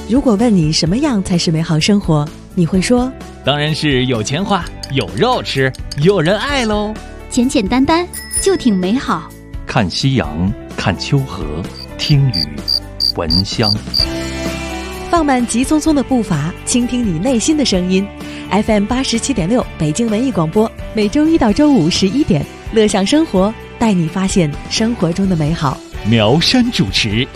如果问你什么样才是美好生活，你会说当然是有钱花，有肉吃，有人爱喽。 简简单单就挺美好。 看夕阳，看秋河，听雨，闻香。 放慢急匆匆的步伐，倾听你内心的声音。FM 87.6北京文艺广播，每周一到周五11点，乐享生活，带你发现生活中的美好。 苗山主持。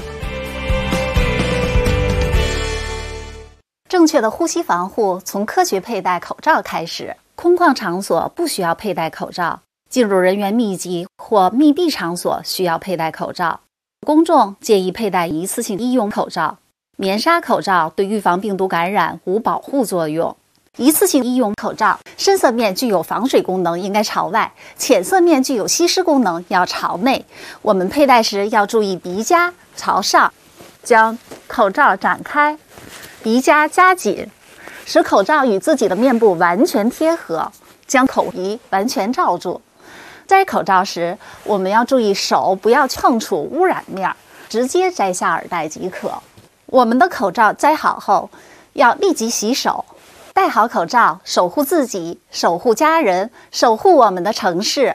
正确的呼吸防护从科学佩戴口罩开始。空旷场所不需要佩戴口罩，进入人员密集或密闭场所需要佩戴口罩。公众建议佩戴一次性医用口罩。棉纱口罩对预防病毒感染无保护作用。一次性医用口罩深色面具有防水功能，应该朝外；浅色面具有吸湿功能，要朝内。我们佩戴时要注意鼻夹朝上，将口罩展开，鼻夹夹紧，使口罩与自己的面部完全贴合，将口鼻完全罩住。摘口罩时，我们要注意手不要碰触污染面，直接摘下耳带即可。我们的口罩摘好后，要立即洗手。戴好口罩，守护自己，守护家人，守护我们的城市。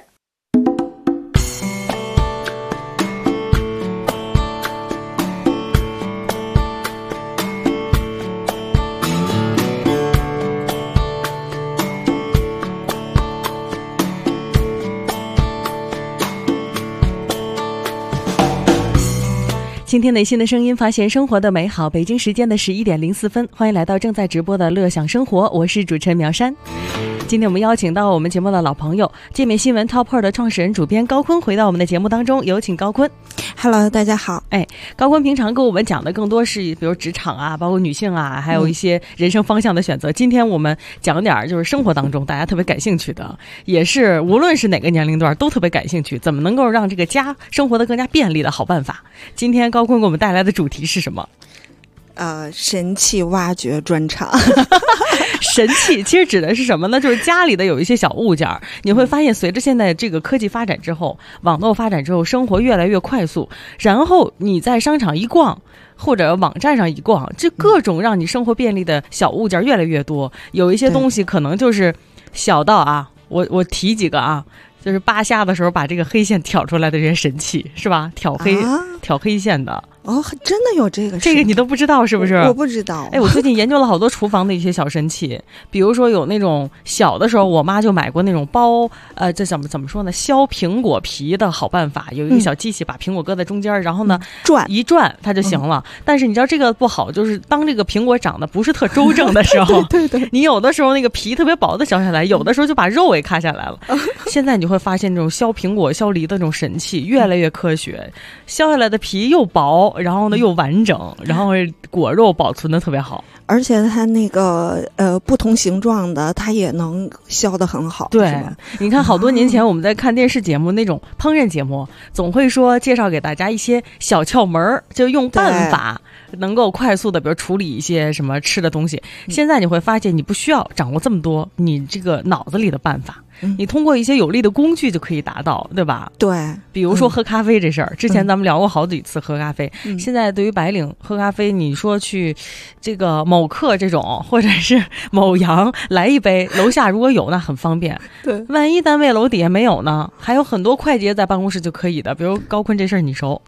倾听内心的声音，发现生活的美好。北京时间的11点04分，欢迎来到正在直播的乐享生活，我是主持人苗山。今天我们邀请到我们节目的老朋友，界面新闻 Top 的创始人主编高坤回到我们的节目当中，有请高坤。 Hello， 大家好。 高坤平常跟我们讲的更多是比如职场啊，包括女性啊，还有一些人生方向的选择。今天我们讲点就是生活当中大家特别感兴趣的，也是无论是哪个年龄段都特别感兴趣，怎么能够让这个家生活的更加便利的好办法。今天高坤给我们带来的主题是什么？ 神器挖掘专场。 神器其实指的是什么呢？就是家里的有一些小物件，你会发现随着现在这个科技发展之后，网络发展之后，生活越来越快速，然后你在商场一逛或者网站上一逛，这各种让你生活便利的小物件越来越多。有一些东西可能就是小到啊，我提几个啊，就是扒虾的时候把这个黑线挑出来的这些神器，是吧？挑黑线的。 哦，真的有这个？ 这个你都不知道是不是？ 我不知道。 我最近研究了好多厨房的一些小神器，比如说有那种小的时候，我妈就买过那种包，这怎么说呢？削苹果皮的好办法，有一个小机器把苹果搁在中间，然后呢一转它就行了。但是你知道这个不好，就是当这个苹果长得不是特周正的时候， 对， 你有的时候那个皮特别薄的削下来，有的时候就把肉给卡下来了。现在你会发现这种削苹果、削梨的这种神器越来越科学，削下来的皮又薄，然后呢又完整，然后果肉保存的特别好， 而且它那个不同形状的它也能削得很好。 对，你看好多年前我们在看电视节目，那种烹饪节目总会说介绍给大家一些小窍门，就用办法能够快速的比如处理一些什么吃的东西。现在你会发现你不需要掌握这么多你这个脑子里的办法，你通过一些有力的工具就可以达到，对吧？ 对， 比如说喝咖啡这事儿，之前咱们聊过好几次喝咖啡，现在对于白领喝咖啡，你说去这个某客这种或者是某阳来一杯，楼下如果有那很方便。 对， 万一单位楼底下没有呢，还有很多快捷在办公室就可以的，比如高坤这事儿你熟？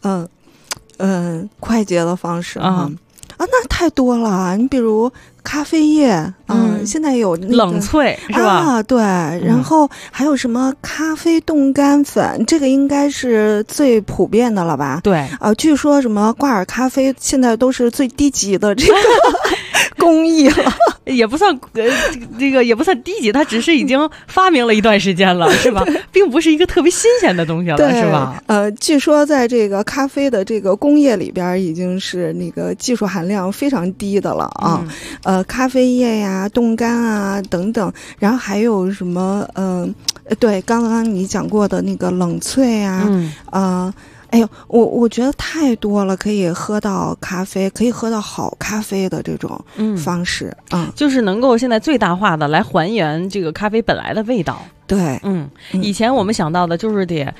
快捷的方式那太多了。你比如咖啡液，现在有那个冷萃是吧？ 对，然后还有什么咖啡冻干粉，这个应该是最普遍的了吧？ 对， 据说什么挂耳咖啡现在都是最低级的这个工艺了。 也不算这个也不算低级，它只是已经发明了一段时间了，是吧？并不是一个特别新鲜的东西了，是吧？ 据说在这个咖啡的这个工业里边，已经是那个技术含量非常低的了啊。咖啡液呀、冻干啊等等，然后还有什么对，刚刚你讲过的那个冷萃啊，哎呦，我觉得太多了，可以喝到咖啡，可以喝到好咖啡的这种方式， 就是能够现在最大化的来还原这个咖啡本来的味道。 对， 以前我们想到的就是得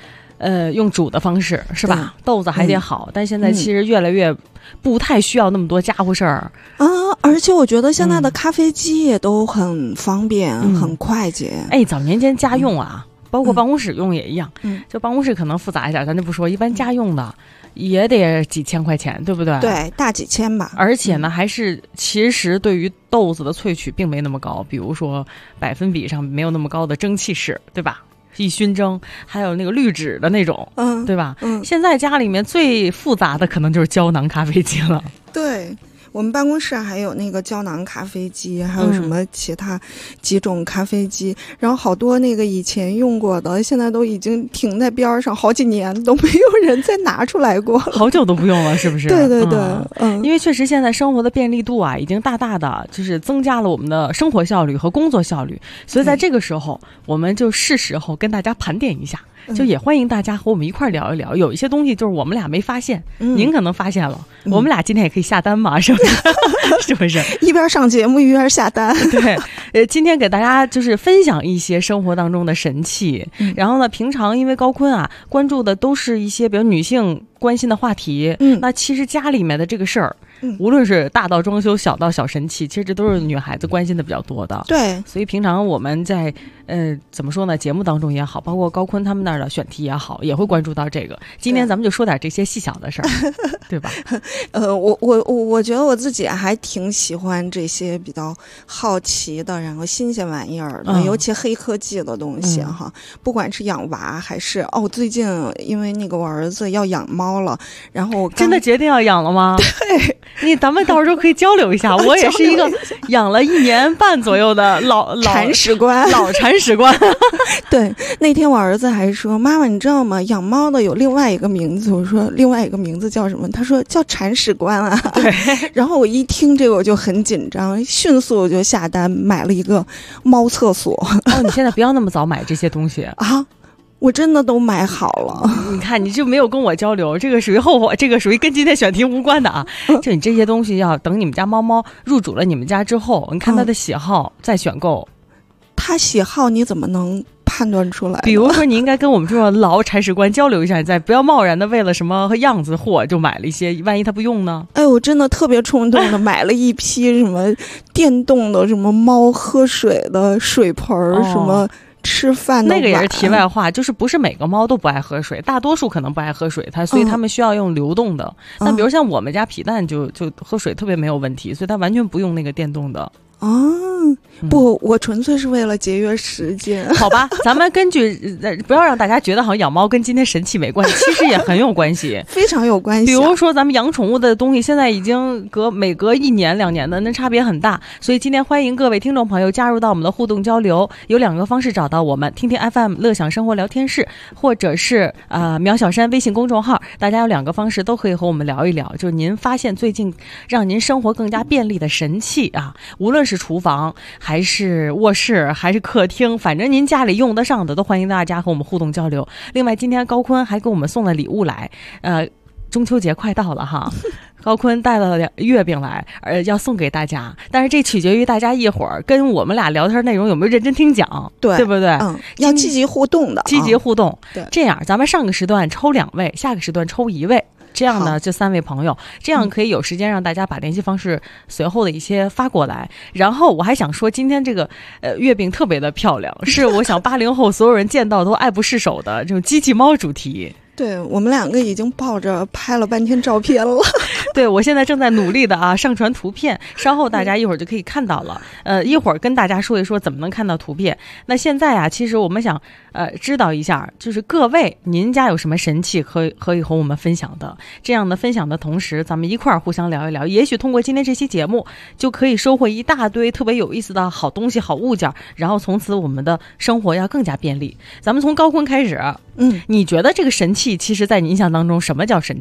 用煮的方式是吧？豆子还得好，但现在其实越来越不太需要那么多家伙事儿啊。而且我觉得现在的咖啡机也都很方便，很快捷。 哎，早年间家用啊，包括办公室用也一样，就办公室可能复杂一点，咱就不说，一般家用的也得几千块钱，对不对？ 对，大几千吧。 而且呢，还是其实对于豆子的萃取并没那么高，比如说百分比上没有那么高的蒸汽室，对吧？一熏蒸，还有那个滤纸的那种，对吧？现在家里面最复杂的可能就是胶囊咖啡机了。 对。我们办公室还有那个胶囊咖啡机，还有什么其他几种咖啡机，然后好多那个以前用过的，现在都已经停在边上好几年都没有人再拿出来过， 好久都不用了，是不是？ 对对对， 因为确实现在生活的便利度啊，已经大大的就是增加了我们的生活效率和工作效率，所以在这个时候，我们就是时候跟大家盘点一下。就也欢迎大家和我们一块聊一聊，有一些东西就是我们俩没发现，您可能发现了，我们俩今天也可以下单嘛，是不是？是不是？ 一边上节目一边下单。 对，今天给大家就是分享一些生活当中的神器，然后呢，平常因为高锟啊关注的都是一些比如女性关心的话题，那其实家里面的这个事儿，无论是大到装修，小到小神器，其实这都是女孩子关心的比较多的。 对， 所以平常我们在怎么说呢，节目当中也好，包括高锟他们那儿的选题也好，也会关注到这个。今天咱们就说点这些细小的事儿，对吧？ 我觉得我自己还挺喜欢这些比较好奇的，然后新鲜玩意儿的，尤其黑科技的东西哈。不管是养娃还是最近因为那个我儿子要养猫了，然后真的决定要养了吗？ 对， 咱们到时候可以交流一下。我也是一个养了1年半左右的老铲屎官， 老铲屎官。 对，那天我儿子还说：“妈妈，你知道吗？养猫的有另外一个名字。”我说：“另外一个名字叫什么？”他说：“叫铲屎官啊。” 对。 然后我一听这个我就很紧张，迅速我就下单买了一个猫厕所。 你现在不要那么早买这些东西啊！我真的都买好了。 你看，你就没有跟我交流，这个属于后话，这个属于跟今天选题无关的啊。就你这些东西要等你们家猫猫入主了你们家之后，你看它的喜好再选购。 它喜好你怎么能判断出来？ 比如说，你应该跟我们这种老铲屎官交流一下，你再不要贸然的为了什么样子货就买了一些，万一他不用呢？ 哎，我真的特别冲动的买了一批什么电动的什么猫喝水的水盆什么。吃饭的那个也是题外话，就是不是每个猫都不爱喝水，大多数可能不爱喝水，所以它们需要用流动的。但比如像我们家皮蛋就喝水特别没有问题，所以它完全不用那个电动的。 不，我纯粹是为了节约时间。 好吧，咱们根据不要让大家觉得好像养猫跟今天神器没关系，其实也很有关系， 非常有关系。 比如说咱们养宠物的东西，现在已经每隔1年2年的，那差别很大。所以今天欢迎各位听众朋友加入到我们的互动交流，有2个方式找到我们：听听 FM 乐享生活聊天室，或者是苗小山微信公众号。大家有2个方式都可以和我们聊一聊，就是您发现最近让您生活更加便利的神器啊，无论是厨房还是卧室还是客厅，反正您家里用得上的都欢迎大家和我们互动交流。另外今天高锟还给我们送了礼物来，中秋节快到了哈，高锟带了月饼来，要送给大家，但是这取决于大家一会儿跟我们俩聊天内容有没有认真听讲，对不对？ 要积极互动的， 积极互动。 对， 这样咱们上个时段抽2位，下个时段抽1位。这样呢，就3位朋友，这样可以有时间让大家把联系方式随后的一些发过来。然后我还想说，今天这个月饼特别的漂亮，是我想80后所有人见到都爱不释手的这种机器猫主题。 对，我们2个已经抱着拍了半天照片了。 对，我现在正在努力的上传图片，稍后大家一会儿就可以看到了。一会儿跟大家说一说怎么能看到图片。那现在其实我们想知道一下，就是各位您家有什么神器可以和我们分享的？这样的分享的同时，咱们一块儿互相聊一聊，也许通过今天这期节目，就可以收获一大堆特别有意思的好东西、好物件，然后从此我们的生活要更加便利。咱们从高锟开始，你觉得这个神器，其实在你印象当中，什么叫神器？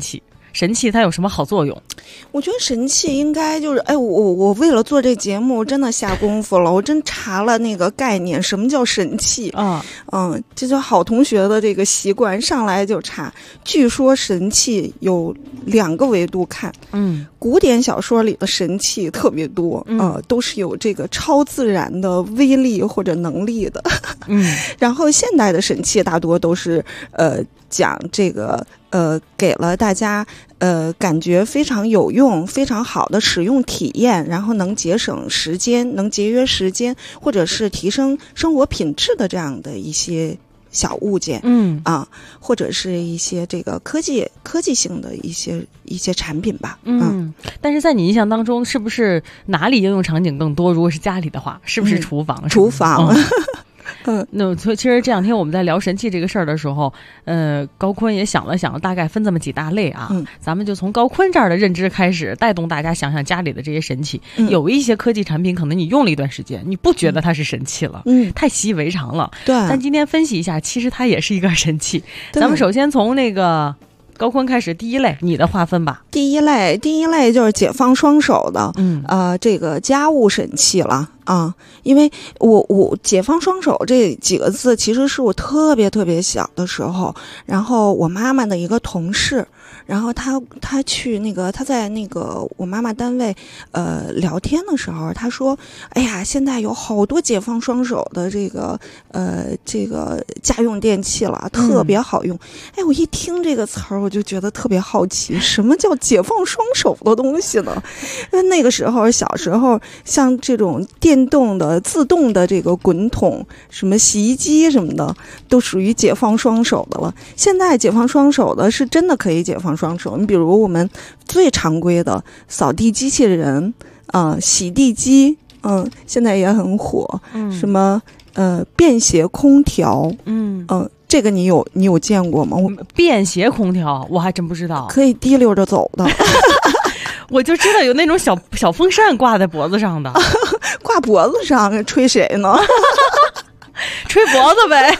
神器它有什么好作用？ 我觉得神器应该就是，我为了做这节目真的下功夫了，我真查了那个概念，什么叫神器啊？这就好同学的这个习惯，上来就查。据说神器有2个维度看，古典小说里的神器特别多，都是有这个超自然的威力或者能力的，然后现代的神器大多都是讲这个给了大家感觉非常有用、非常好的使用体验，然后能节省时间、能节约时间，或者是提升生活品质的这样的一些小物件，或者是一些这个科技性的一些产品吧， 但是在你印象当中，是不是哪里应用场景更多？如果是家里的话，是不是厨房？ 厨房。 那其实这2天我们在聊神器这个事儿的时候，高锟也想了想，大概分这么几大类啊。咱们就从高锟这儿的认知开始，带动大家想想家里的这些神器。有一些科技产品，可能你用了一段时间，你不觉得它是神器了，太习以为常了。对。但今天分析一下，其实它也是一个神器。咱们首先从那个高锟开始，第一类你的划分吧。 第一类就是解放双手的，这个家务神器了啊。因为我解放双手这几个字，其实是我特别特别小的时候，然后我妈妈的一个同事，然后他去那个他在那个我妈妈单位聊天的时候，他说：“哎呀，现在有好多解放双手的这个家用电器了，特别好用。”我一听这个词儿，我就觉得特别好奇，什么叫解放双手的东西呢？因为那个时候小时候，像这种电动的、自动的这个滚筒、什么洗衣机什么的，都属于解放双手的了。现在解放双手的是真的可以解放双手。你比如我们最常规的扫地机器人，洗地机，现在也很火。什么便携空调，这个你有见过吗？ 便携空调我还真不知道， 可以滴溜着走的。 我就知道有那种小风扇挂在脖子上的， 挂脖子上吹谁呢？ 吹脖子呗。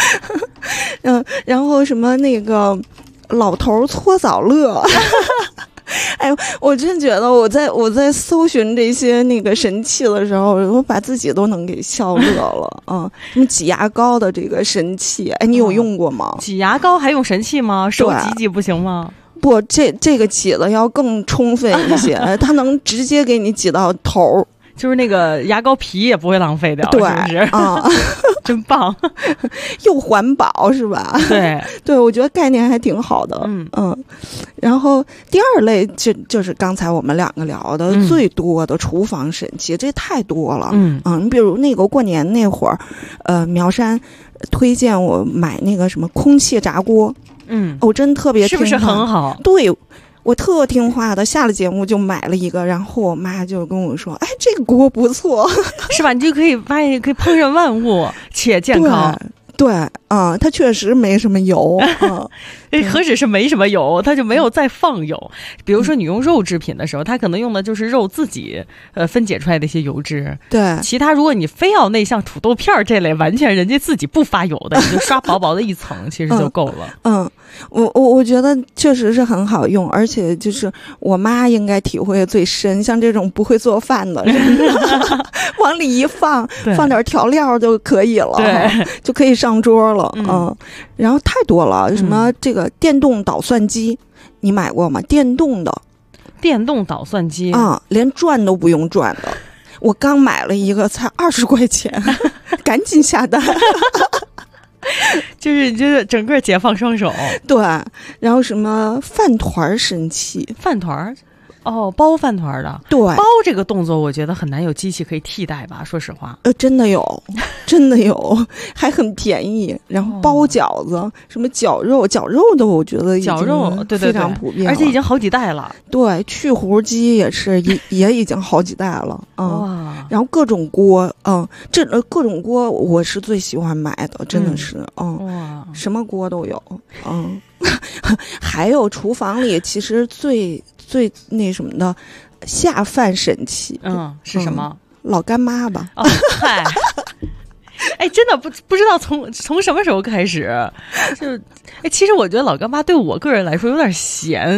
然后什么那个老头搓澡乐。我真觉得我在搜寻这些那个神器的时候，我把自己都能给笑乐了。什么挤牙膏的这个神器，你有用过吗？ 挤牙膏还用神器吗？手挤不行吗？ 不，这个挤的要更充分一些，它能直接给你挤到头。 就是那个牙膏皮也不会浪费掉， 对， 是不是？真棒， 又环保是吧？对，我觉得概念还挺好的。然后第二类就是刚才我们2个聊的最多的厨房神器，这太多了。你比如那个过年那会儿，苗山推荐我买那个什么空气炸锅。我真特别听话， 是不是很好？ 对。我特听话的，下了节目就买了一个，然后我妈就跟我说：“这个锅不错， 是吧？你就可以发现可以烹饪万物且健康。” 对，它确实没什么油， 何止是没什么油，它就没有再放油。比如说你用肉制品的时候，它可能用的就是肉自己分解出来的一些油脂。 对， 其他如果你非要那像土豆片这类完全人家自己不发油的，你就刷薄薄的一层，其实就够了。 我觉得确实是很好用，而且就是我妈应该体会最深，像这种不会做饭的，往里一放点调料就可以了，就可以上桌了。然后太多了，什么这个电动捣蒜机，你买过吗？电动捣蒜机连转都不用转的。我刚买了一个，才20块钱，赶紧下单。 就是整个解放双手。 对，然后什么饭团神器， 包饭团的。 对， 包这个动作我觉得很难有机器可以替代吧，说实话。 真的有，还很便宜。然后包饺子，什么绞肉的，我觉得绞肉非常普遍， 而且已经好几代了。 对，去糊机也是也已经好几代了。然后各种锅，这各种锅我是最喜欢买的，真的是，什么锅都有。还有厨房里其实最那什么的下饭神器， 是什么？ 老干妈吧。 嗨，真的不知道从什么时候开始，其实我觉得老干妈对我个人来说有点咸。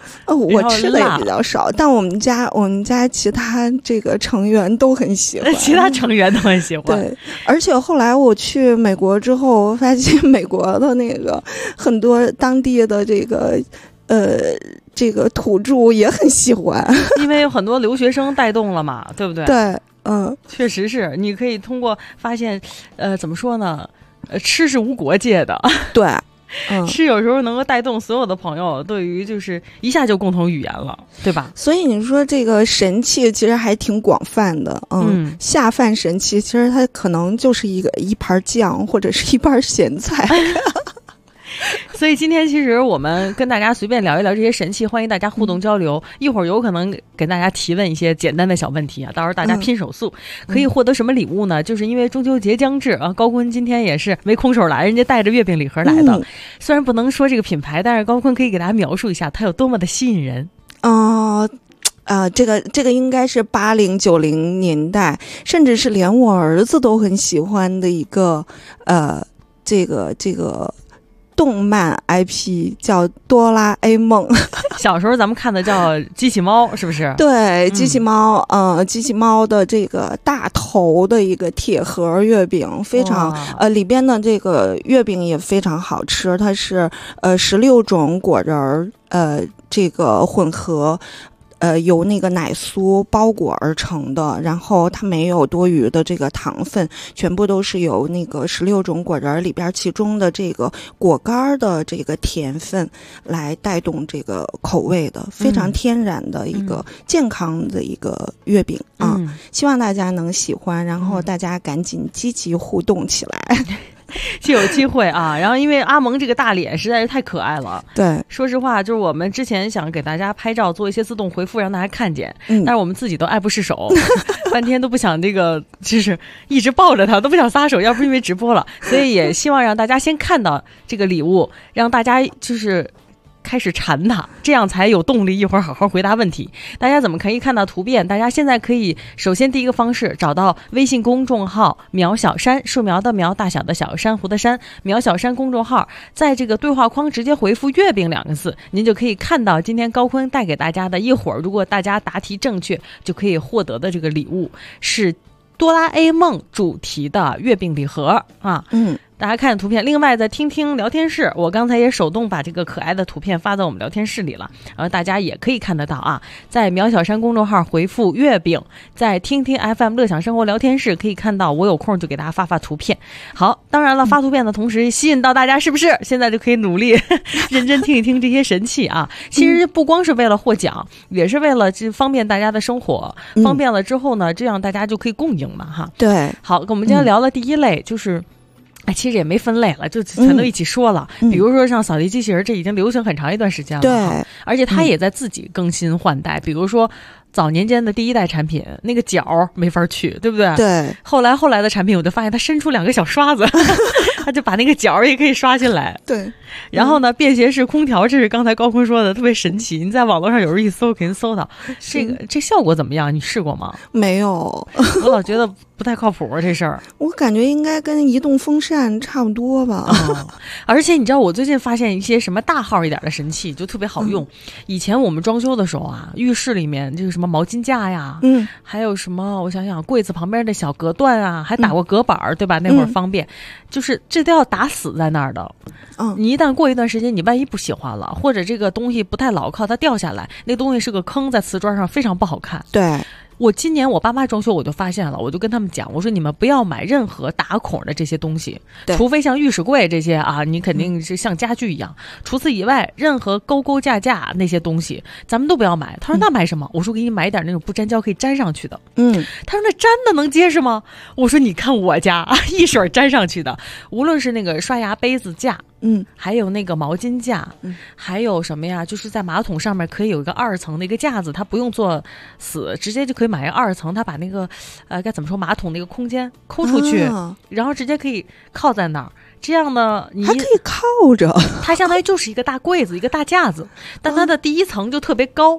我吃的也比较少，但我们家其他这个成员都很喜欢， 其他成员都很喜欢。 对，而且后来我去美国之后，我发现美国的那个很多当地的这个土著也很喜欢， 因为有很多留学生带动了嘛，对不对？ 对， 确实是，你可以通过发现，怎么说呢？吃是无国界的， 对。 吃有时候能够带动所有的朋友，对于就是一下就共同语言了，对吧？ 所以你说这个神器其实还挺广泛的，下饭神器其实它可能就是一盘酱或者是一盘咸菜。 所以今天其实我们跟大家随便聊一聊这些神器，欢迎大家互动交流。一会儿有可能给大家提问一些简单的小问题啊，到时候大家拼手速，可以获得什么礼物呢？就是因为中秋节将至啊，高坤今天也是没空手来，人家带着月饼礼盒来的。虽然不能说这个品牌，但是高坤可以给大家描述一下它有多么的吸引人。 这个应该是80、90年代，甚至是连我儿子都很喜欢的一个这个动漫 IP 叫哆啦 A 梦。 小时候咱们看的叫机器猫，是不是？ 对，机器猫，机器猫的这个大头的一个铁盒月饼，非常里边的这个月饼也非常好吃，它是16种果仁这个混合。由那个奶酥包裹而成的，然后它没有多余的这个糖分，全部都是由那个16种果仁里边其中的这个果干的这个甜分来带动这个口味的，非常天然的一个健康的一个月饼啊！希望大家能喜欢，然后大家赶紧积极互动起来。 就有机会啊，然后因为阿蒙这个大脸实在是太可爱了， 对， 说实话，就是我们之前想给大家拍照做一些自动回复让大家看见，但是我们自己都爱不释手，半天都不想这个，就是一直抱着它都不想撒手，要不是因为直播了，所以也希望让大家先看到这个礼物，让大家就是开始馋它，这样才有动力一会儿好好回答问题。大家怎么可以看到图片？大家现在可以首先第一个方式找到微信公众号苗小山，树苗的苗，大小的小，珊瑚的珊，苗小山公众号，在这个对话框直接回复月饼2个字，您就可以看到今天高坤带给大家的，一会儿如果大家答题正确就可以获得的这个礼物是哆啦 A 梦主题的月饼礼盒啊。大家看图片，另外在听听聊天室，我刚才也手动把这个可爱的图片发到我们聊天室里了，然后大家也可以看得到啊，在苗小山公众号回复月饼，在听听 FM 乐享生活聊天室可以看到，我有空就给大家发图片。好，当然了，发图片的同时吸引到大家，是不是现在就可以努力认真听一听这些神器啊？其实不光是为了获奖，也是为了方便大家的生活，方便了之后呢，这样大家就可以共赢嘛哈。 对， 好，我们今天聊的第一类就是其实也没分类了，就全都一起说了。比如说像扫地机器人，这已经流行很长一段时间了， 对， 而且它也在自己更新换代。比如说早年间的第一代产品，那个角没法去，对不对？ 对。后来的产品，我就发现它伸出2个小刷子，它就把那个角也可以刷进来。 对。 然后呢，便携式空调，这是刚才高坤说的，特别神奇。你在网络上有时候一搜，肯定搜到。这效果怎么样？你试过吗？ 没有， 我老觉得不太靠谱这事儿。 我感觉应该跟移动风扇差不多吧。 而且你知道，我最近发现一些什么大号一点的神器，就特别好用。以前我们装修的时候啊，浴室里面这个什么毛巾架呀，还有什么我想想，柜子旁边的小隔断啊，还打过隔板，对吧？那会儿方便，就是这都要打死在那儿的。你一旦过一段时间，你万一不喜欢了，或者这个东西不太牢靠，它掉下来，那东西是个坑，在瓷砖上非常不好看。 对。 我今年我爸妈装修，我就发现了，我就跟他们讲，我说你们不要买任何打孔的这些东西，除非像浴室柜这些啊，你肯定是像家具一样。除此以外，任何勾勾架架那些东西，咱们都不要买。他说那买什么？我说给你买点那种不粘胶可以粘上去的。他说那粘的能结实吗？我说你看我家一水粘上去的，无论是那个刷牙杯子架。还有那个毛巾架，还有什么呀？就是在马桶上面可以有一个2层的一个架子，它不用做死，直接就可以买一个2层，它把那个该怎么说，马桶那个空间抠出去，然后直接可以靠在那儿。这样呢，你还可以靠着， 它相当于就是一个大柜子，一个大架子，但它的第1层就特别高。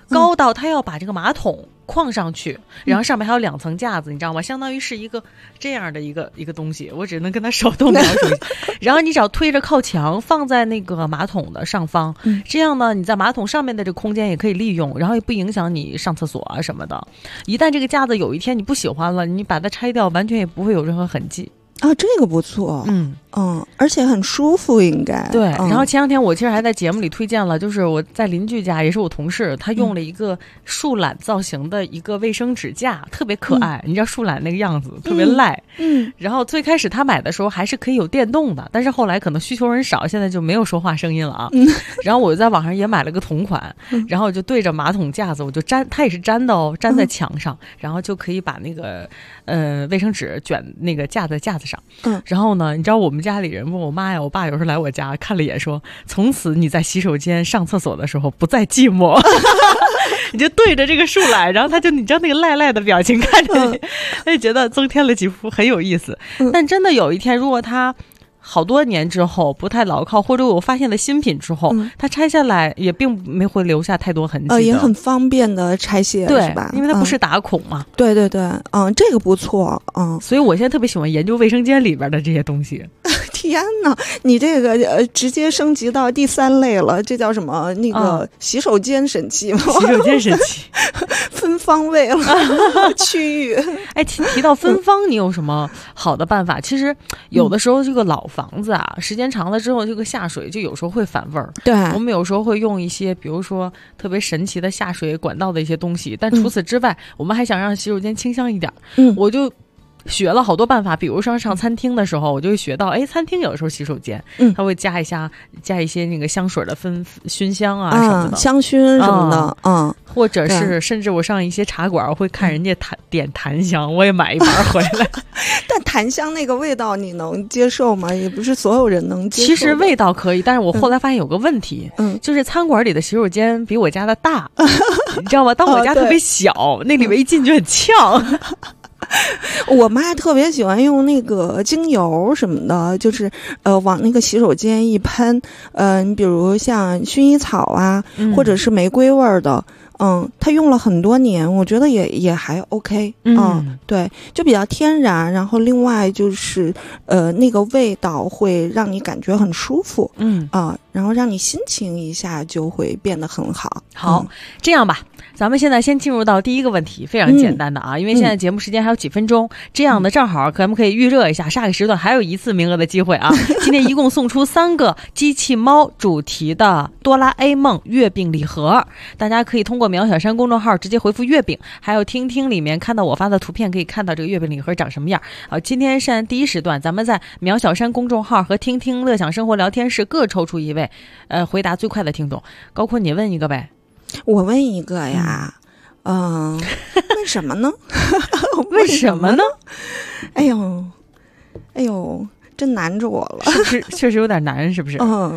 高到他要把这个马桶框上去，然后上面还有2层架子，你知道吗？相当于是一个这样的一个东西，我只能跟他手动描述一下。然后你只要推着靠墙，放在那个马桶的上方，这样呢，你在马桶上面的这个空间也可以利用，然后也不影响你上厕所啊什么的。一旦这个架子有一天你不喜欢了，你把它拆掉，完全也不会有任何痕迹。 啊，这个不错，而且很舒服，应该对。然后前2天我其实还在节目里推荐了，就是我在邻居家，也是我同事，他用了一个树懒造型的一个卫生纸架，特别可爱。你知道树懒那个样子特别赖，然后最开始他买的时候还是可以有电动的，但是后来可能需求人少，现在就没有说话声音了啊。然后我就在网上也买了个同款，然后我就对着马桶架子，我就粘，它也是粘的哦，粘在墙上，然后就可以把那个卫生纸卷那个架在架子上。然后呢，你知道我们家里人问我妈呀，我爸有时候来我家看了一眼说，从此你在洗手间上厕所的时候不再寂寞。你就对着这个树懒，然后他就你知道那个赖赖的表情看着你，他就觉得增添了几幅很有意思。但真的有一天，如果他好多年之后不太牢靠，或者我发现了新品之后，它拆下来也并没会留下太多痕迹的， 也很方便的拆卸， 对， 是吧？ 因为它不是打孔嘛。 对对对，这个不错， 所以我现在特别喜欢研究卫生间里边的这些东西。 天哪，你这个直接升级到第3类了，这叫什么？那个洗手间神器吗？ 洗手间神器， 分方位了区域。 哎，提到分方，你有什么好的办法？其实有的时候这个老房子啊，时间长了之后，这个下水就有时候会反味儿。 对， 我们有时候会用一些，比如说特别神奇的下水管道的一些东西，但除此之外，我们还想让洗手间清香一点。我就学了好多办法，比如说上餐厅的时候，我就会学到，餐厅有时候洗手间，它会加一些那个香水的熏香啊什么的， 香薰什么的， 或者是甚至我上一些茶馆，我会看人家点檀香，我也买一盘回来。 但檀香那个味道你能接受吗？也不是所有人能接受。 其实味道可以，但是我后来发现有个问题，就是餐馆里的洗手间比我家的大，你知道吗？当我家特别小，那里面一进就很呛。 我妈特别喜欢用那个精油什么的，就是往那个洗手间一喷，你比如像薰衣草啊，或者是玫瑰味儿的，她用了很多年，我觉得也还 OK，对，就比较天然，然后另外就是那个味道会让你感觉很舒服，然后让你心情一下就会变得很好。 好，这样吧。咱们现在先进入到第一个问题，非常简单的啊，因为现在节目时间还有几分钟，这样的正好咱们可以预热一下，下个时段还有1次名额的机会啊。今天一共送出3个机器猫主题的哆啦 A 梦月饼礼盒，大家可以通过苗小山公众号直接回复月饼，还有听听里面看到我发的图片，可以看到这个月饼礼盒长什么样。今天是第一时段，咱们在苗小山公众号和听听乐享生活聊天室各抽出1位，回答最快的听众。高坤，你问一个呗。 我问一个呀，为什么呢？ 为什么呢？ 哎呦，真难着我了， 是不是确实有点难？是不是？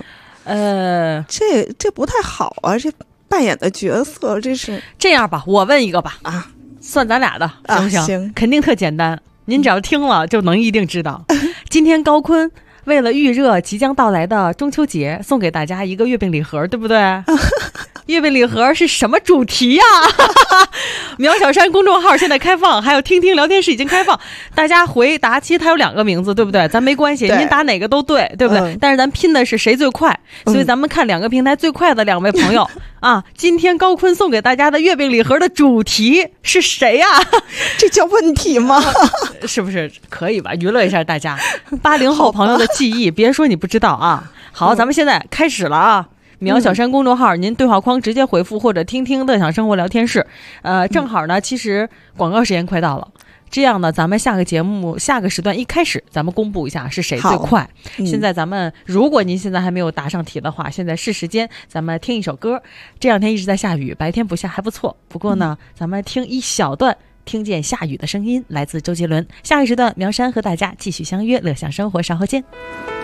这不太好啊，这扮演的角色，这是这样吧？我问一个吧，算咱俩的，行不行？ 行， 肯定特简单，您只要听了就能一定知道。今天高坤为了预热即将到来的中秋节，送给大家一个月饼礼盒，对不对？月饼礼盒是什么主题呀？苗小山公众号现在开放，还有听听聊天室已经开放，大家回答，其实它有2个名字，对不对？咱没关系，您打哪个都对，对不对？但是咱拼的是谁最快，所以咱们看2个平台最快的2位朋友啊。今天高坤送给大家的月饼礼盒的主题是谁呀？ 这叫问题吗？ 是不是可以吧？娱乐一下大家，80后朋友的记忆，别说你不知道啊。好，咱们现在开始了啊。苗小山公众号，您对话框直接回复或者听听乐享生活聊天室。正好呢，其实广告时间快到了，这样呢，咱们下个时段一开始，咱们公布一下是谁最快。现在咱们，如果您现在还没有答上题的话，现在是时间，咱们听一首歌。这2天一直在下雨，白天不下还不错。不过呢，咱们听一小段，听见下雨的声音，来自周杰伦。下个时段，苗山和大家继续相约乐享生活，稍后见。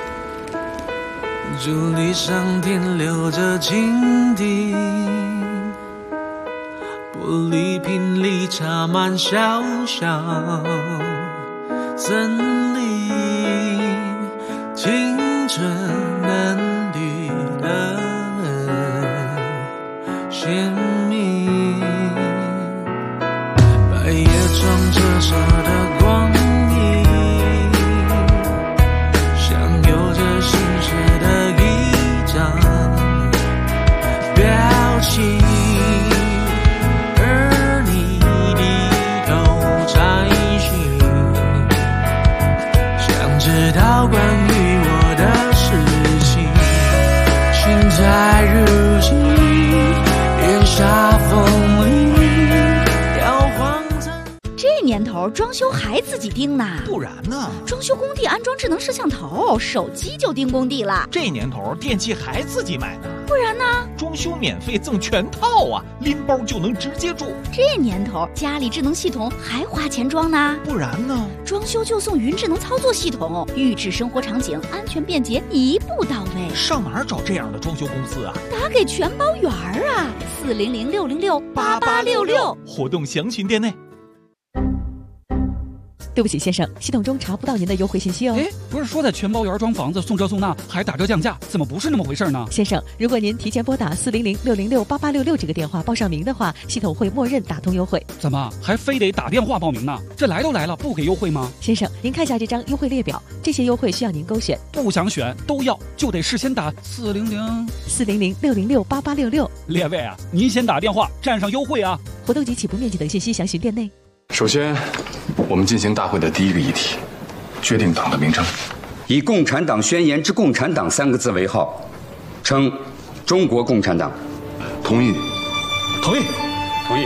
竹篱上停留着蜻蜓，玻璃瓶里插满小小森林，青春嫩绿的鲜明。 折射的光影，像有着心血的一张表情，而你低头摘星，想知道关于我的事情。现在如今烟沙风里摇晃着。 这年头装修还自己盯呢， 不然呢？ 装修工地安装智能摄像头，手机就盯工地了。 这年头电器还自己买呢， 不然呢？ 装修免费赠全套啊，拎包就能直接住。 这年头家里智能系统还花钱装呢， 不然呢？ 装修就送云智能操作系统，预制生活场景，安全便捷，一步到位。 上哪儿找这样的装修公司啊？ 打给全包圆儿啊，400-606-8866。 活动详询店内。 对不起，先生，系统中查不到您的优惠信息哦。 不是说在全包圆装房子送这送那还打折降价，怎么不是那么回事呢？ 先生，如果您提前拨打400-606-8866这个电话报上名的话，系统会默认打通优惠。 怎么还非得打电话报名呢？这来都来了，不给优惠吗？ 先生，您看一下这张优惠列表，这些优惠需要您勾选。 不想选都要，就得事先打 400-606-8866。 列位啊，您先打电话占上优惠啊！ 活动及起步面积等信息详询店内。 首先，我们进行大会的第一个议题，决定党的名称。 以共产党宣言之共产党3个字为号，称中国共产党。 同意。 同意。同意。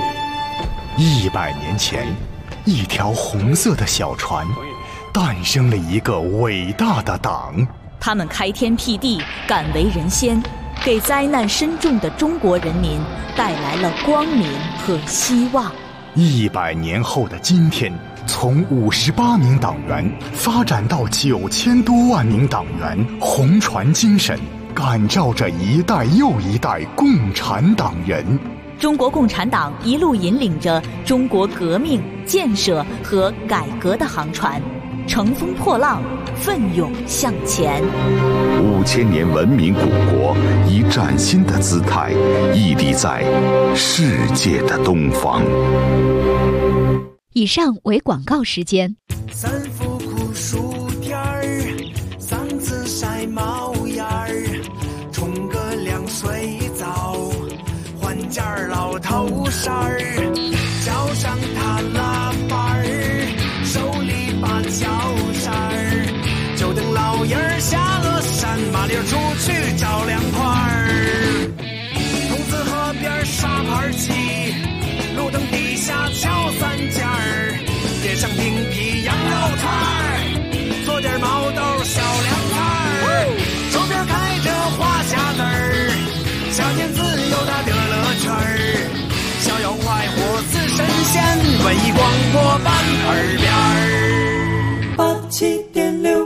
100年前，一条红色的小船，诞生了一个伟大的党。 他们开天辟地，敢为人先，给灾难深重的中国人民带来了光明和希望。 100年后的今天，从58名党员发展到9000多万名党员，红船精神感召着一代又一代共产党人。 中国共产党一路引领着中国革命、建设和改革的航船，乘风破浪，奋勇向前。 5000年文明古国以崭新的姿态屹立在世界的东方。 以上为广告时间。 3伏酷暑天儿，3次晒毛眼儿，冲个凉水澡，换件老头衫儿，脚上踏拉板儿，手里把脚扇儿，就等老爷儿下了山，麻溜出去找凉快儿。筒子河边沙盘棋，路灯底下敲3件儿，点上冰皮羊肉串儿，做点毛豆小凉菜儿，周边开着花匣子儿，小燕子有它的乐趣儿，逍遥快活似神仙，文艺广播版耳边儿87.6。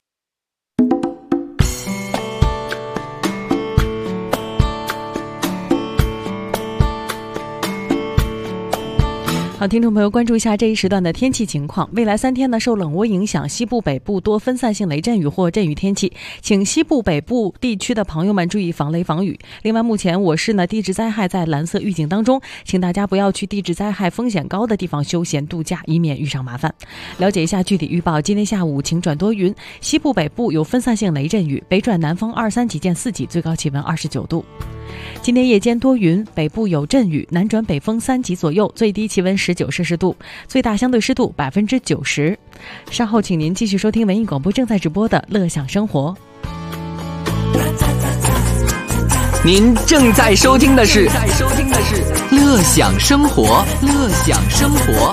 好，听众朋友，关注一下这一时段的天气情况。未来3天呢，受冷涡影响，西部北部多分散性雷阵雨或阵雨天气，请西部北部地区的朋友们注意防雷防雨。另外，目前我市呢地质灾害在蓝色预警当中，请大家不要去地质灾害风险高的地方休闲度假，以免遇上麻烦。了解一下具体预报：今天下午晴转多云，西部北部有分散性雷阵雨，北转南风2、3级见4级，最高气温29度。今天夜间多云，北部有阵雨，南转北风3级左右，最低气温19摄氏度，最大相对湿度90%。稍后请您继续收听文艺广播正在直播的乐享生活。 您正在收听的是乐享生活，乐享生活。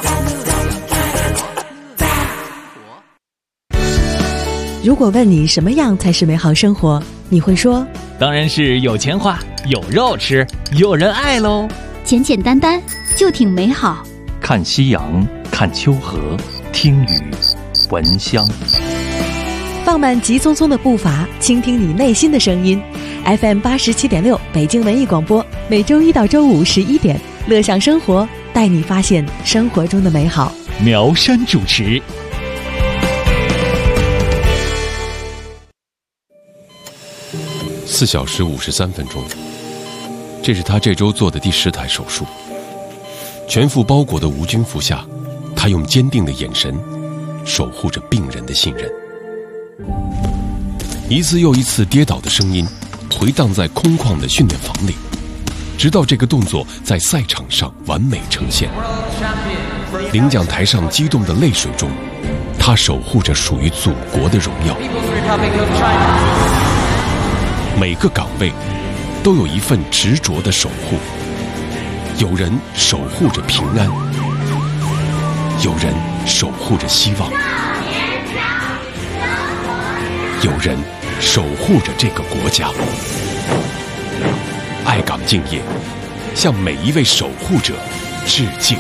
如果问你什么样才是美好生活，你会说当然是有钱花，有肉吃，有人爱喽。 简简单单就挺美好。 看夕阳，看秋荷，听雨，闻香。 放慢急匆匆的步伐，倾听你内心的声音。FM 87.6北京文艺广播，每周1到周511点，乐享生活，带你发现生活中的美好。 苗山主持。 4小时53分钟，这是他这周做的第10台手术。全副包裹的无菌服下，他他用坚定的眼神守护着病人的信任。一次又一次跌倒的声音回荡在空旷的训练房里，直到这个动作在赛场上完美呈现。领奖台上激动的泪水中，他守护着属于祖国的荣耀。每个岗位都有一份执着的守护，有人守护着平安，有人守护着希望，有人守护着这个国家。爱岗敬业，向每一位守护者致敬。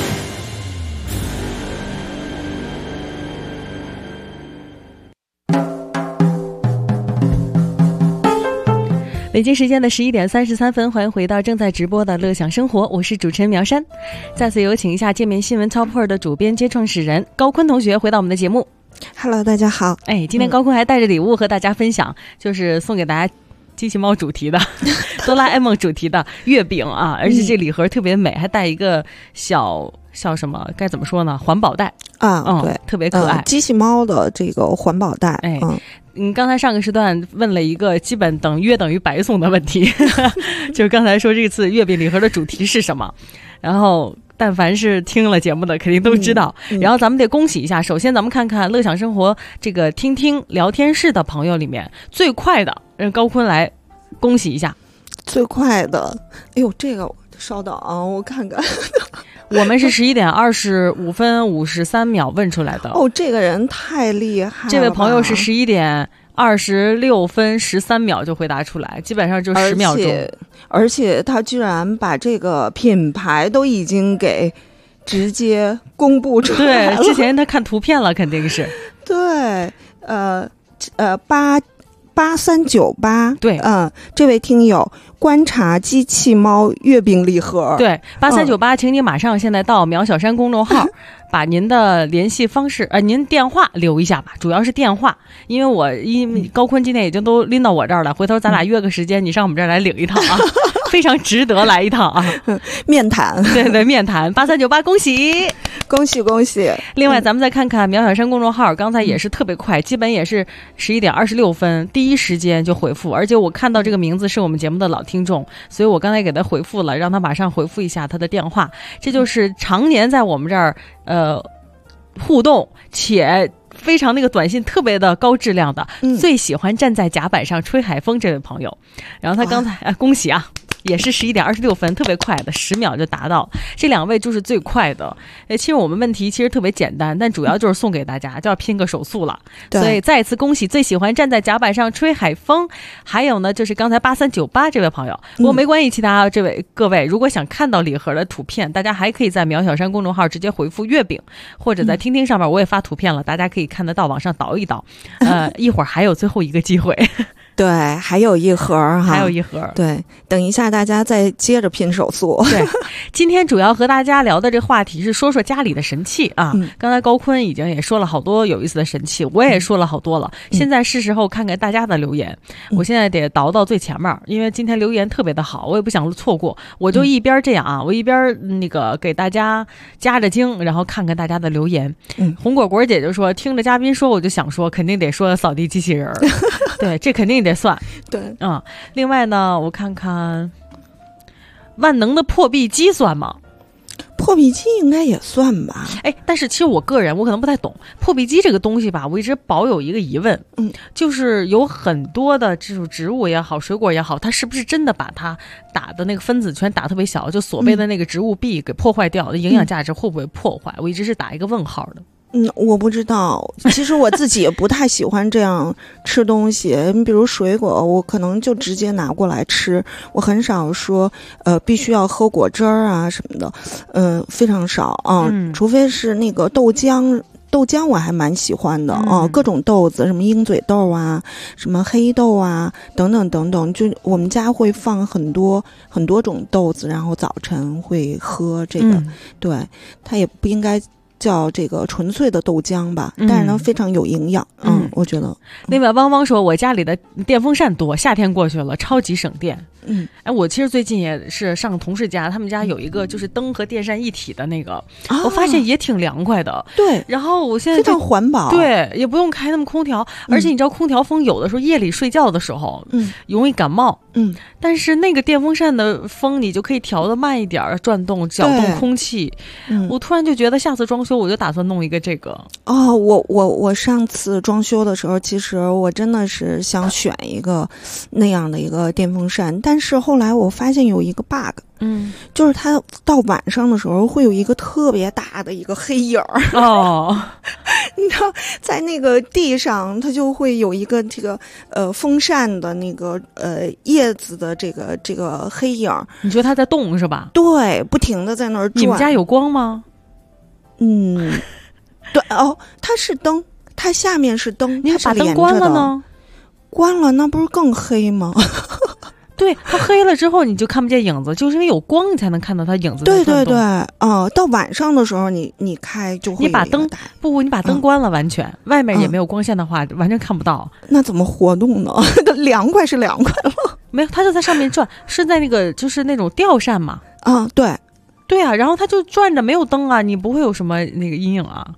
北京时间的11点33分，欢迎回到正在直播的乐享生活，我是主持人苗山。再次有请一下界面新闻 Top 的主编兼创始人高坤同学回到我们的节目。 Hello， 大家好。 今天高坤还带着礼物和大家分享，就是送给大家机器猫主题的哆啦 A 梦主题的月饼啊，而且这礼盒特别美，还带一个小什么该怎么说呢，环保袋啊，对， 特别可爱， 机器猫的这个环保袋。 刚才上个时段问了一个基本约等于白送的问题就是刚才说这次月饼礼盒的主题是什么，然后但凡是听了节目的肯定都知道。然后咱们得恭喜一下，首先咱们看看乐享生活这个听听聊天室的朋友里面最快的，让高坤来恭喜一下。 最快的，哎呦，这个稍等啊，我看看我们是11点25分53秒问出来的。 哦，这个人太厉害了。 这位朋友是11点26分13秒就回答出来，基本上就10秒钟。 而且他居然把这个品牌都已经给直接公布出来了。 对，之前他看图片了，肯定是。 对8398， 对， 这位听友观察机器猫月饼礼盒， 对，8398，请你马上现在到苗小山公众号把您的联系方式您电话留一下吧，主要是电话，因为高坤今天已经都拎到我这儿了，回头咱俩约个时间，你上我们这儿来领一趟啊非常值得来一趟啊面谈， 对，面谈。8398，恭喜恭喜恭喜。 另外咱们再看看苗小山公众号，刚才也是特别快，基本也是11点26分第一时间就回复，而且我看到这个名字是我们节目的老听众，所以我刚才给他回复了，让他马上回复一下他的电话。这就是常年在我们这儿互动且非常那个短信特别的高质量的，最喜欢站在甲板上吹海风这位朋友。然后他刚才恭喜啊，也是11点26分，特别快的10秒就达到。这两位就是最快的。其实我们问题其实特别简单，但主要就是送给大家，就要拼个手速了。所以再次恭喜最喜欢站在甲板上吹海风。还有呢，就是刚才8398这位朋友。不过没关系，其他各位如果想看到礼盒的图片，大家还可以在苗小山公众号直接回复月饼，或者在听听上面我也发图片了，大家可以看得到，往上倒一倒。一会儿还有最后一个机会。 对，还有一盒哈， 还有一盒。 对，等一下大家再接着拼手速。 对，今天主要和大家聊的这话题是说说家里的神器啊。刚才高坤已经也说了好多有意思的神器，我也说了好多了。现在是时候看看大家的留言。我现在得倒到最前面，因为今天留言特别的好，我也不想错过。我就一边这样啊，我一边那个给大家加着精，然后看看大家的留言。红果果姐就说，听着嘉宾说，我就想说，肯定得说扫地机器人。对，这肯定得算。 对， 另外呢，我看看万能的破壁机算吗？ 破壁机应该也算吧。 但是其实我个人我可能不太懂破壁机这个东西吧，我一直保有一个疑问，就是有很多的这种植物也好，水果也好，它是不是真的把它打的那个分子全打特别小，就所谓的那个植物壁给破坏掉的营养价值会不会破坏？我一直是打一个问号的。 我不知道，其实我自己也不太喜欢这样吃东西。你比如水果，我可能就直接拿过来吃，我很少说必须要喝果汁儿啊什么的，非常少啊。除非是那个豆浆我还蛮喜欢的啊，各种豆子，什么鹰嘴豆啊，什么黑豆啊，等等等等，就我们家会放很多很多种豆子，然后早晨会喝这个。对，它也不应该叫这个纯粹的豆浆吧，但是呢非常有营养。我觉得。 另外汪汪说，我家里的电风扇多，夏天过去了超级省电。 哎，我其实最近也是上同事家，他们家有一个就是灯和电扇一体的那个，我发现也挺凉快的。 对， 然后我现在非常环保， 对，也不用开那么空调，而且你知道空调风有的时候夜里睡觉的时候，容易感冒。但是那个电风扇的风你就可以调得慢一点，转动搅动空气。我突然就觉得下次装修我就打算弄一个这个。 哦，我上次装修的时候，其实我真的是想选一个那样的一个电风扇，但是后来我发现有一个 bug，就是它到晚上的时候会有一个特别大的一个黑影儿你知道，在那个地上它就会有一个这个风扇的那个叶子的这个黑影儿。 你觉得它在动是吧？ 对，不停的在那儿转。 你们家有光吗？ 对哦，它是灯，它下面是灯， 你把灯关了呢？ 关了，那不是更黑吗？ 对，它黑了之后你就看不见影子，就是因为有光你才能看到它影子在转动。 对，到晚上的时候你开就会有一个你把灯你把灯关了，完全外面也没有光线的话，完全看不到。 那怎么活动呢？凉快是凉快了， 没有，它就在上面转，是在那个就是那种吊扇嘛。 对啊，然后它就转着，没有灯啊，你不会有什么那个阴影啊。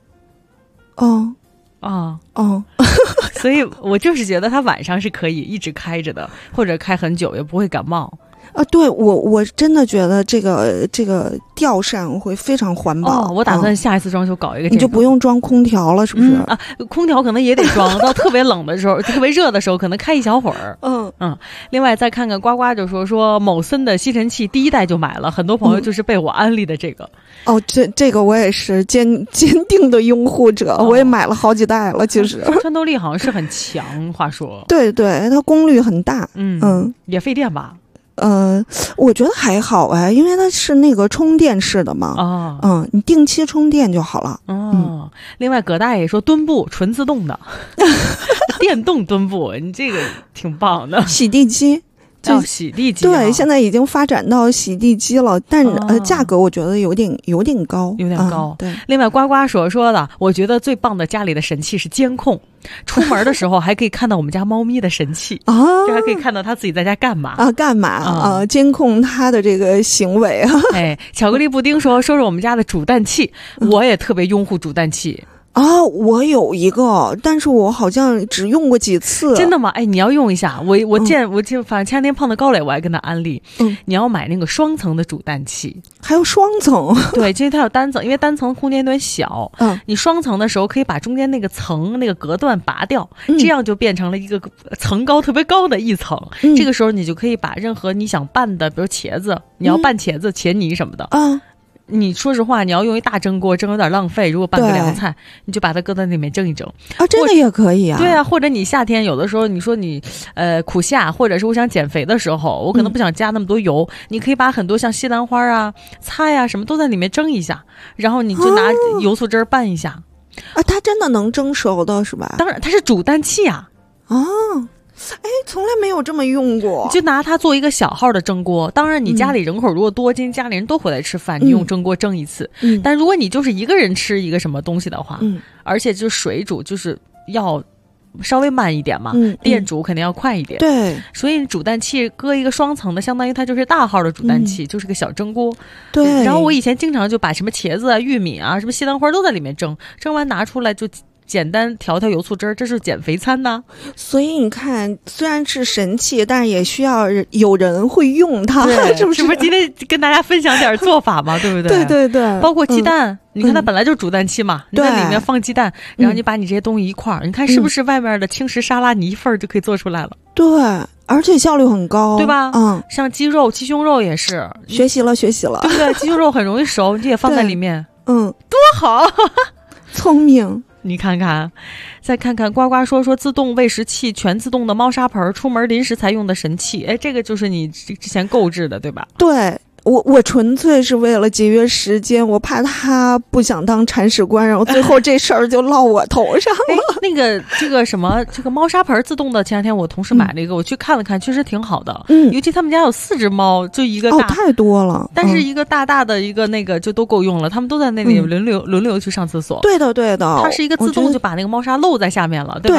所以我就是觉得它晚上是可以一直开着的，或者开很久也不会感冒。 对，我真的觉得这个吊扇会非常环保。 我打算下一次装修搞一个， 你就不用装空调了，是不是？ 空调可能也得装，到特别冷的时候，特别热的时候，可能开一小会儿。另外再看看呱呱就说某森的吸尘器第1代就买了，很多朋友就是被我安利的这个。 这个我也是坚定的拥护者，我也买了好几代了。其实穿透力好像是很强，话说。 对，它功率很大。 也费电吧？ 我觉得还好因为它是那个充电式的嘛。你定期充电就好了。 另外葛大爷说墩布纯自动的电动墩布，你这个挺棒的。 洗地机洗地机， 对，现在已经发展到洗地机了，但价格我觉得有点高， 有点高。 对， 另外呱呱说的，我觉得最棒的家里的神器是监控，出门的时候还可以看到我们家猫咪的神器就还可以看到它自己在家干嘛监控它的这个行为巧克力布丁说我们家的煮蛋器，我也特别拥护煮蛋器。 我有一个，但是我好像只用过几次。 真的吗？你要用一下。我反正前天碰到高磊，我还跟他安利，你要买那个双层的煮蛋器。 还有双层？ 对，其实它有单层，因为单层空间有点小。你双层的时候可以把中间那个层那个隔断拔掉，这样就变成了一个层高特别高的一层。这个时候你就可以把任何你想拌的，比如茄子，你要拌茄子、茄泥什么的。你说实话，你要用一大蒸锅蒸有点浪费，如果拌个凉菜，你就把它搁在里面蒸一蒸这个也可以啊。 对啊，或者你夏天有的时候你说你苦夏，或者是我想减肥的时候，我可能不想加那么多油，你可以把很多像西兰花啊、菜啊什么都在里面蒸一下，然后你就拿油醋汁拌一下它真的能蒸熟的是吧？ 当然它是煮蛋器啊。 从来没有这么用过。 就拿它做一个小号的蒸锅，当然你家里人口如果多，今天家里人都回来吃饭，你用蒸锅蒸一次。但如果你就是一个人吃一个什么东西的话，而且就水煮就是要稍微慢一点嘛，电煮肯定要快一点。 对， 所以煮蛋器搁一个双层的，相当于它就是大号的煮蛋器，就是个小蒸锅。 对， 然后我以前经常就把什么茄子啊、玉米啊、什么西兰花都在里面蒸，蒸完拿出来就简单调油醋汁儿，这是减肥餐呢。 所以你看，虽然是神器，但是也需要有人会用它，是不是？ 是不是今天跟大家分享点做法嘛？对不对？ 对， 包括鸡蛋，你看它本来就是煮蛋器嘛，你在里面放鸡蛋，然后你把你这些东西一块儿，你看是不是外面的轻食沙拉你一份就可以做出来了？ 对，而且效率很高， 对吧？像鸡胸肉也是， 学习了， 对不对？鸡胸肉很容易熟，你也放在里面，多好， 聪明。 你看看，再看看呱呱说自动喂食器，全自动的猫砂盆，出门临时才用的神器。这个就是你之前购置的对吧？ 对，我纯粹是为了节约时间，我怕他不想当铲屎官，然后最后这事儿就落我头上了。 那个这个猫砂盆自动的，前两天我同事买了一个，我去看了看，确实挺好的。尤其他们家有4只猫，就一个大， 太多了。 但是一个大的一个那个就都够用了，他们都在那里轮流去上厕所。 对的。 它是一个自动就把那个猫砂漏在下面了，对吧？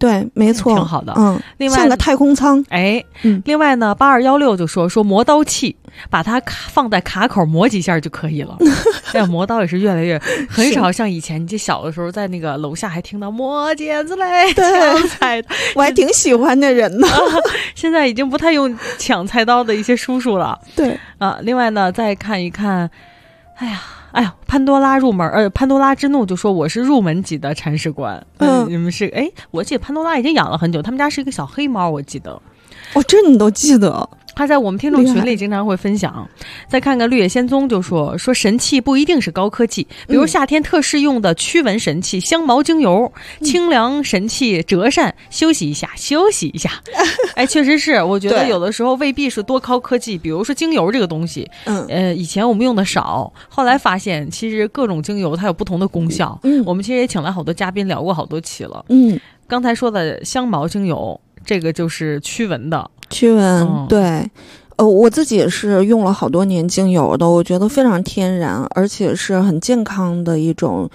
对，没错， 挺好的。另外像个太空舱。 另外呢，8216就说磨刀器，把它放在卡口磨几下就可以了。磨刀也是越来越很少像以前，你记小的时候在那个楼下还听到磨剪子嘞，抢菜， 我还挺喜欢的人呢。 现在已经不太用抢菜刀的一些叔叔了。 对另外呢，再看一看，哎呀，潘多拉潘多拉之怒就说我是入门级的铲屎官。你们是我记得潘多拉已经养了很久，他们家是一个小黑猫，我记得。 这你都记得？ 他在我们听众群里经常会分享。再看看绿野仙踪就说神器不一定是高科技，比如夏天特适用的驱蚊神器香茅精油，清凉神器折扇，休息一下。确实是，我觉得有的时候未必是多高科技。比如说精油这个东西，以前我们用的少，后来发现其实各种精油它有不同的功效。我们其实也请来好多嘉宾聊过好多期了。刚才说的香茅精油，这个就是驱蚊的。 对，我自己也是用了好多年精油的，我觉得非常天然，而且是很健康的一种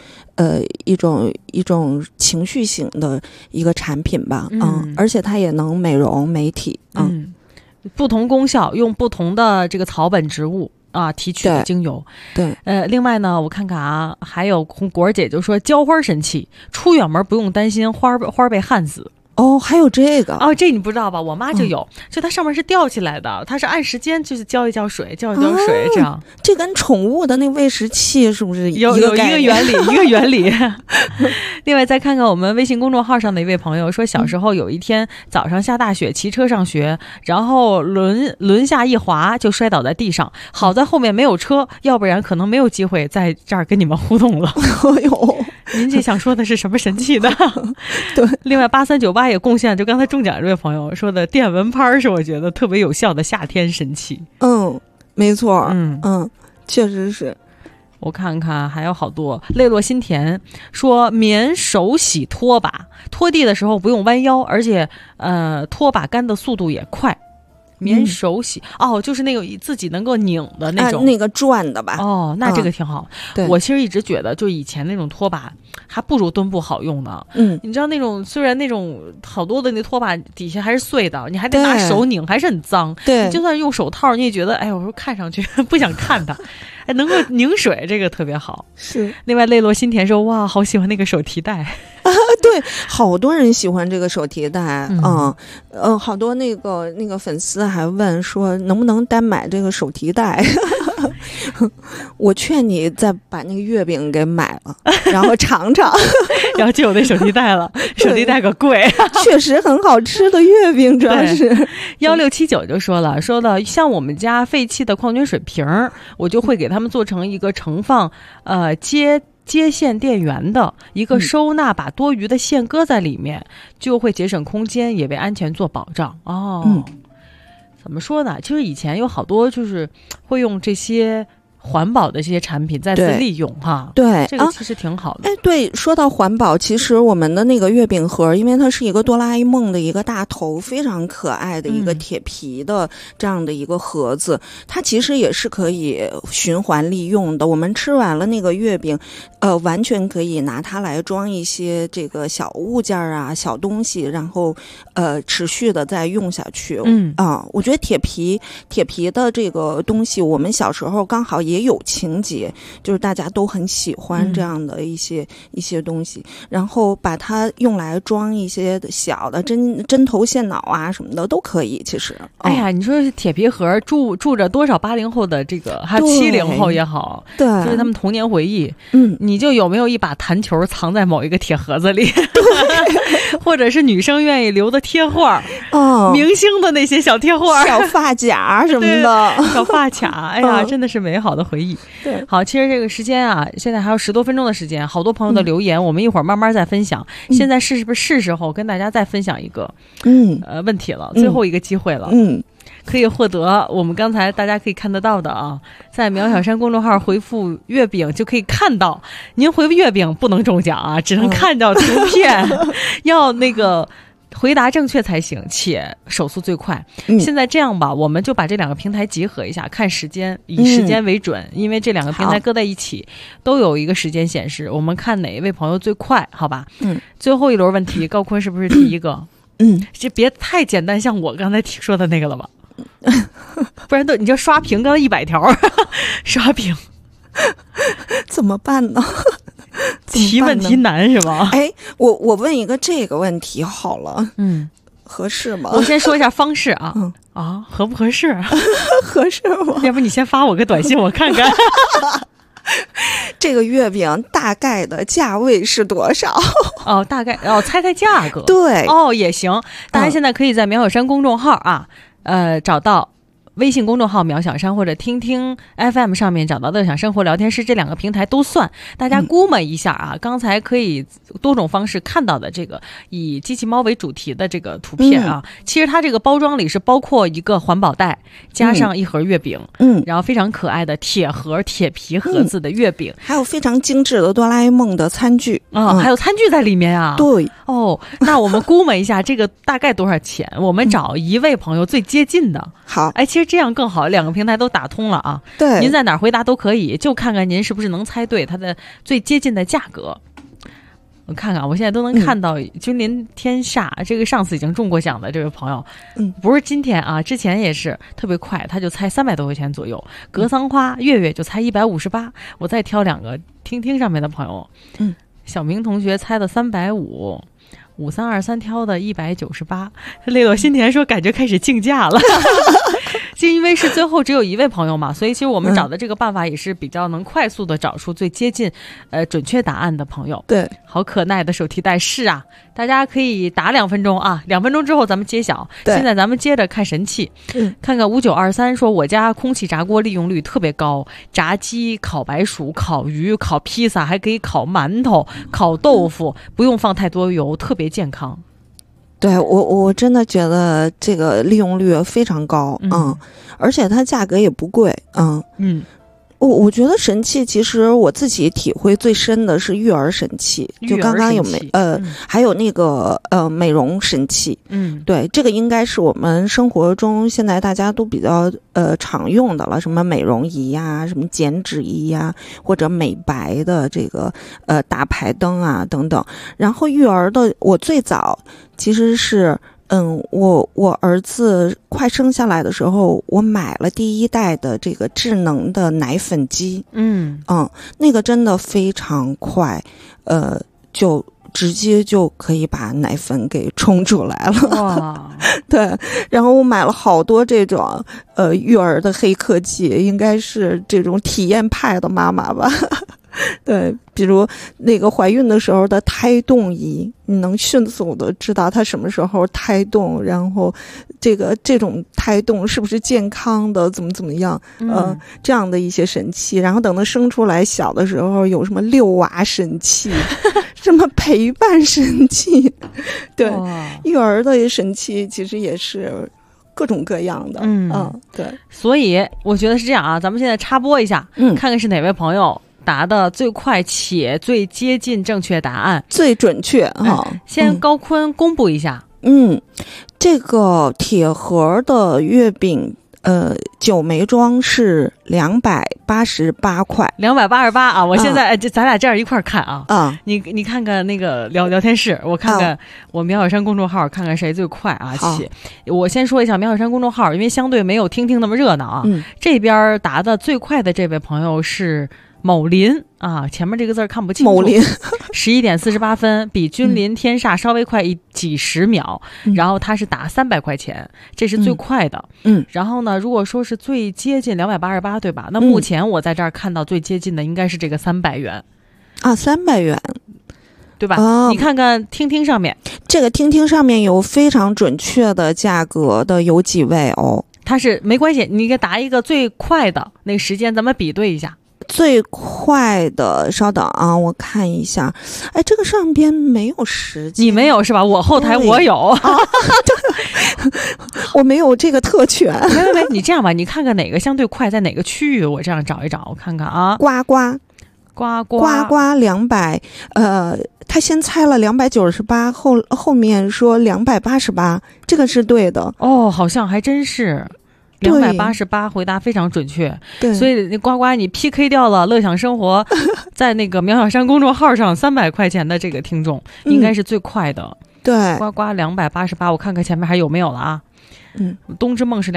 情绪型的一个产品吧。而且它也能美容美体。 不同功效，用不同的这个草本植物提取的精油。 对， 另外呢，我看看还有果儿姐就说浇花神器，出远门不用担心花被旱死。 还有这个这你不知道吧？我妈就有，就它上面是吊起来的，它是按时间就是浇一浇水，这样。 这跟宠物的那喂食器是不是有一个原理？另外再看看我们微信公众号上的一位朋友说，小时候有一天早上下大雪，骑车上学，然后轮下一滑就摔倒在地上，好在后面没有车，要不然可能没有机会在这儿跟你们互动了。您这想说的是什么神器呢？ 对， 另外8398也贡献，就刚才中奖这位朋友说的电蚊拍是我觉得特别有效的夏天神器。 没错。确实是。 我看看还有好多。泪落心田说棉手洗拖把，拖地的时候不用弯腰，而且拖把干的速度也快。棉手洗就是那个自己能够拧的那种， 那个转的吧。 那这个挺好。 对， 我其实一直觉得，就以前那种拖把还不如墩布好用呢。你知道那种虽然那种好多的那拖把底下还是碎的，你还得拿手拧，还是很脏。 对， 你就算用手套，你也觉得我说看上去不想看它。能够拧水，这个特别好。 是。 另外，泪落心田说哇，好喜欢那个手提袋。 对，好多人喜欢这个手提袋。好多那个粉丝还问说能不能单买这个手提袋。我劝你再把那个月饼给买了，然后尝尝， 然后就有那手提袋了。手提袋可贵， 确实很好吃的月饼，主要是。 1679就说了像我们家废弃的矿泉水瓶，我就会给他们做成一个盛放接线电源的一个收纳，把多余的线搁在里面，就会节省空间，也为安全做保障。怎么说呢？其实以前有好多就是会用这些环保的这些产品再次利用哈。 对， 这个其实挺好的。 对，说到环保，其实我们的那个月饼盒，因为它是一个哆啦 A 梦的一个大头，非常可爱的一个铁皮的这样的一个盒子，它其实也是可以循环利用的。我们吃完了那个月饼，完全可以拿它来装一些这个小物件啊、小东西，然后持续的再用下去。我觉得铁皮的这个东西，我们小时候刚好也有情节，就是大家都很喜欢这样的一些东西，然后把它用来装一些小的针头线脑啊什么的都可以。其实， 你说是铁皮盒住着多少80后的这个，还有70后也好， 对， 就是他们童年回忆。你就有没有一把弹球藏在某一个铁盒子里？或者是女生愿意留的贴画，明星的那些小贴画、 小发卡什么的， 小发卡，真的是美好的回忆。 对， 好，其实这个时间啊，现在还有10多分钟的时间，好多朋友的留言，我们一会儿慢慢再分享。现在是不是时候跟大家再分享一个问题了？最后一个机会了。可以获得我们刚才大家可以看得到的在苗小山公众号回复月饼就可以看到。您回复月饼不能中奖只能看到图片。要那个回答正确才行，且手速最快。现在这样吧，我们就把这2个平台集合一下，看时间，以时间为准，因为这2个平台搁在一起都有一个时间显示，我们看哪一位朋友最快，好吧？最后一轮问题，高坤是不是第一个？这别太简单，像我刚才说的那个了吧？不然你就刷屏，刚才100条刷屏， 怎么办呢？ 提问题难是吧？ 哎，我问一个这个问题好了，合适吗？ 我先说一下方式啊，合不合适？ 合适吗？ 要不你先发我个短信，我看看。 这个月饼大概的价位是多少？ 大概猜猜价格。 对， 也行。大家现在可以在苗小山公众号啊，找到微信公众号苗小山或者听听 FM 上面找到乐享生活聊天室，这2个平台都算，大家估摸一下啊。刚才可以多种方式看到的这个以机器猫为主题的这个图片啊，其实它这个包装里是包括一个环保袋，加上一盒月饼，然后非常可爱的铁皮盒子的月饼， 还有非常精致的哆啦 A 梦的餐具还有餐具在里面啊。 对， 那我们估摸一下这个大概多少钱？我们找一位朋友最接近的。 好， 其实这样更好，2个平台都打通了啊。 对， 您在哪儿回答都可以，就看看您是不是能猜对它的最接近的价格。我看看，我现在都能看到君临天煞这个上次已经中过奖的这位朋友，不是今天啊，之前也是特别快，他就猜300多块钱左右。格桑花月月就猜158，我再挑2个听听上面的朋友，小明同学猜的350。5323挑的198，累我心田说感觉开始竞价了。就因为是最后只有1位朋友嘛，所以其实我们找的这个办法也是比较能快速的找出最接近准确答案的朋友。 对， 好可耐的手提袋是啊，大家可以打2分钟啊，2分钟之后咱们揭晓。现在咱们接着看神器，看看5923说我家空气炸锅利用率特别高，炸鸡、烤白薯、烤鱼、烤披萨，还可以烤馒头、烤豆腐，不用放太多油，特别健康。 对，我真的觉得这个利用率非常高，而且它价格也不贵，我觉得神器其实我自己体会最深的是育儿神器，就刚刚有还有那个美容神器，对，这个应该是我们生活中现在大家都比较常用的了，什么美容仪呀，什么减脂仪呀，或者美白的这个大排灯啊等等。然后育儿的我最早其实是我儿子快生下来的时候，我买了第1代的这个智能的奶粉机，那个真的非常快，就直接就可以把奶粉给冲出来了。 哇， 对，然后我买了好多这种育儿的黑科技，应该是这种体验派的妈妈吧。对，比如那个怀孕的时候的胎动仪，你能迅速的知道她什么时候胎动，然后这种胎动是不是健康的，怎么样，这样的一些神器。然后等她生出来，小的时候有什么6娃神器，什么陪伴神器，对，育儿的神器其实也是各种各样的，对。 所以我觉得是这样啊，咱们现在插播一下，看看是哪位朋友答的最快且最接近正确答案， 最准确哈。 先高坤公布一下， 这个铁盒的月饼9枚装是288块 ，288啊！我现在咱俩这样一块看啊，你看看那个聊天室，我看看我苗小山公众号，看看谁最快啊！我先说一下苗小山公众号，因为相对没有听听那么热闹啊，这边答的最快的这位朋友是某林啊，前面这个字看不清楚。某林11点48分，比君临天煞稍微快几十秒，然后他是打300块钱，这是最快的。然后呢，如果说是最接近288，对吧？那目前我在这儿看到最接近的应该是这个300元啊，300元。 对吧？你看看听听上面， 这个听听上面有非常准确的价格的有几位哦。 它是没关系，你给答一个最快的那个时间，咱们比对一下。 最快的，稍等啊，我看一下。哎，这个上边没有时间， 你没有是吧？我后台我有， 我没有这个特权。 没，你这样吧，你看看哪个相对快，在哪个区域，我这样找一找，我看看啊。 呱呱呱呱200，他先猜了298，后面说288，这个是对的。 哦，好像还真是。288回答非常准确，对，所以呱呱你 PK 掉了乐享生活在那个苗小山公众号上300块钱的这个听众，应该是最快的。 对， 呱呱288，我看看前面还有没有了啊？冬之梦是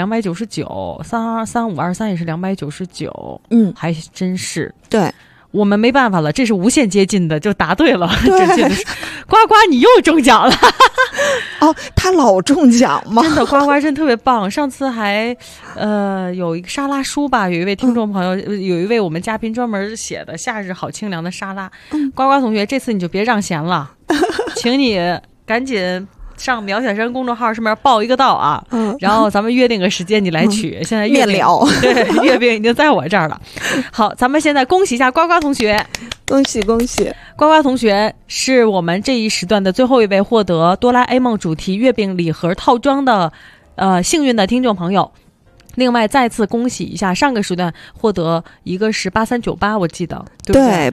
299，3523也是299，还真是。 对。 我们没办法了，这是无限接近的，就答对了。准确的是，呱呱你又中奖了。 哦，他老中奖吗？ 真的，呱呱真特别棒。上次还有一个沙拉书吧，有一位听众朋友，有一位我们嘉宾专门写的夏日好清凉的沙拉。呱呱同学，这次你就别让贤了，请你赶紧上苗小山公众号上面报一个到啊，然后咱们约定个时间你来取。现在面聊， 对，月饼已经在我这儿了。好，咱们现在恭喜一下呱呱同学， 恭喜恭喜！ 呱呱同学是我们这一时段的最后一位获得哆啦 A 梦主题月饼礼盒套装的幸运的听众朋友。另外再次恭喜一下上个时段获得一个是8398，我记得对不对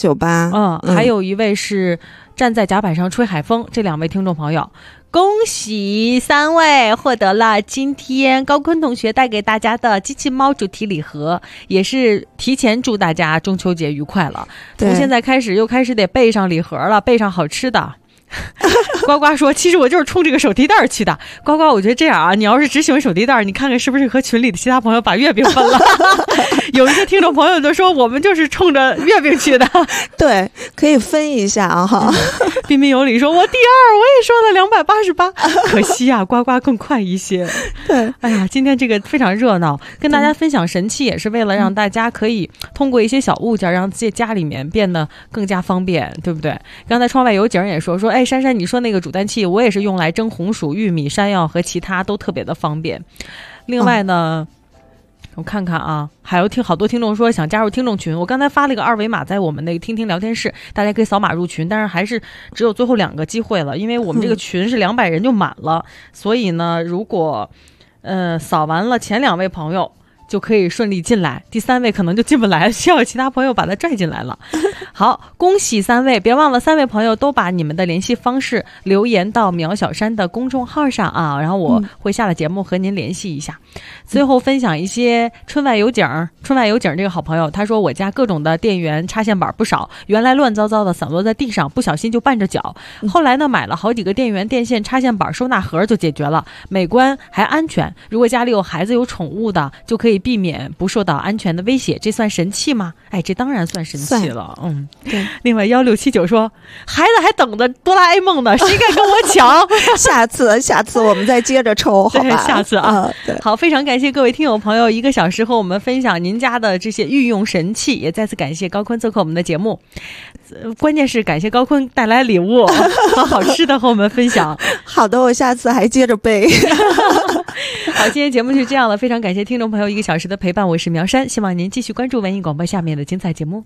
？8398， 还有一位是站在甲板上吹海风，这2位听众朋友，恭喜3位获得了今天高坤同学带给大家的机器猫主题礼盒，也是提前祝大家中秋节愉快了。从现在开始又开始得备上礼盒了，备上好吃的。呱呱说其实我就是冲这个手提袋去的。呱呱我觉得这样啊，你要是只喜欢手提袋，你看看是不是和群里的其他朋友把月饼分了。有一些听众朋友就说我们就是冲着月饼去的。 对，可以分一下啊哈。 彬彬有礼说我第2，我也说了288，可惜啊呱呱更快一些。 对， 哎呀，今天这个非常热闹，跟大家分享神器也是为了让大家可以通过一些小物件让自己家里面变得更加方便，对不对？刚才窗外有景也说哎，珊珊你说那个煮蛋器我也是用来蒸红薯、玉米、山药和其他都特别的方便。另外呢我看看啊，还有好多听众说想加入听众群，我刚才发了一个2维码在我们那个听听聊天室，大家可以扫码入群，但是还是只有最后2个机会了，因为我们这个群是200人就满了，所以呢如果扫完了前2位朋友就可以顺利进来，第3位可能就进不来，需要其他朋友把他拽进来了。好，恭喜3位，别忘了3位朋友都把你们的联系方式留言到苗小山的公众号上啊，然后我会下了节目和您联系一下。最后分享一些春外有景这个好朋友，他说我家各种的电源插线板不少，原来乱糟糟的散落在地上，不小心就绊着脚，后来呢买了好几个电源电线插线板收纳盒就解决了，美观还安全，如果家里有孩子有宠物的就可以避免不受到安全的威胁，这算神器吗？哎，这当然算神器了。 对。 另外1679说孩子还等着哆啦 A 梦呢，谁敢跟我抢？ 下次我们再接着抽好吧？ 下次啊。好，非常感谢各位听友朋友1个小时和我们分享您家的这些御用神器，也再次感谢高坤做客我们的节目，关键是感谢高坤带来礼物和好吃的和我们分享。 好的，我下次还接着背。 好，今天节目就这样了，非常感谢听众朋友1个小时的陪伴，我是苗山，希望您继续关注文艺广播下面的精彩节目。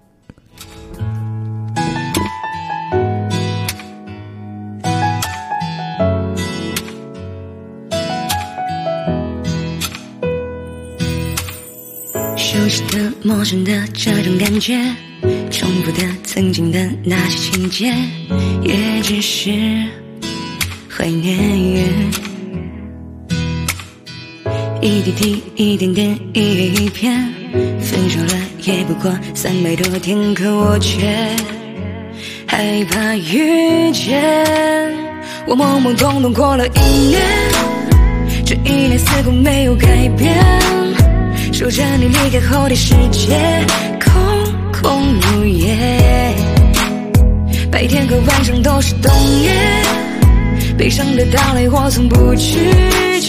熟悉的、陌生的这种感觉，重复的、曾经的那些情节，也只是怀念。一滴滴，一点点，一页一篇，分手了也不过300多天，可我却害怕遇见。我懵懵懂懂过了1年，这1年似乎没有改变，守着你离开后的世界，空空如也。白天和晚上都是冬夜，悲伤的到来我从不拒绝。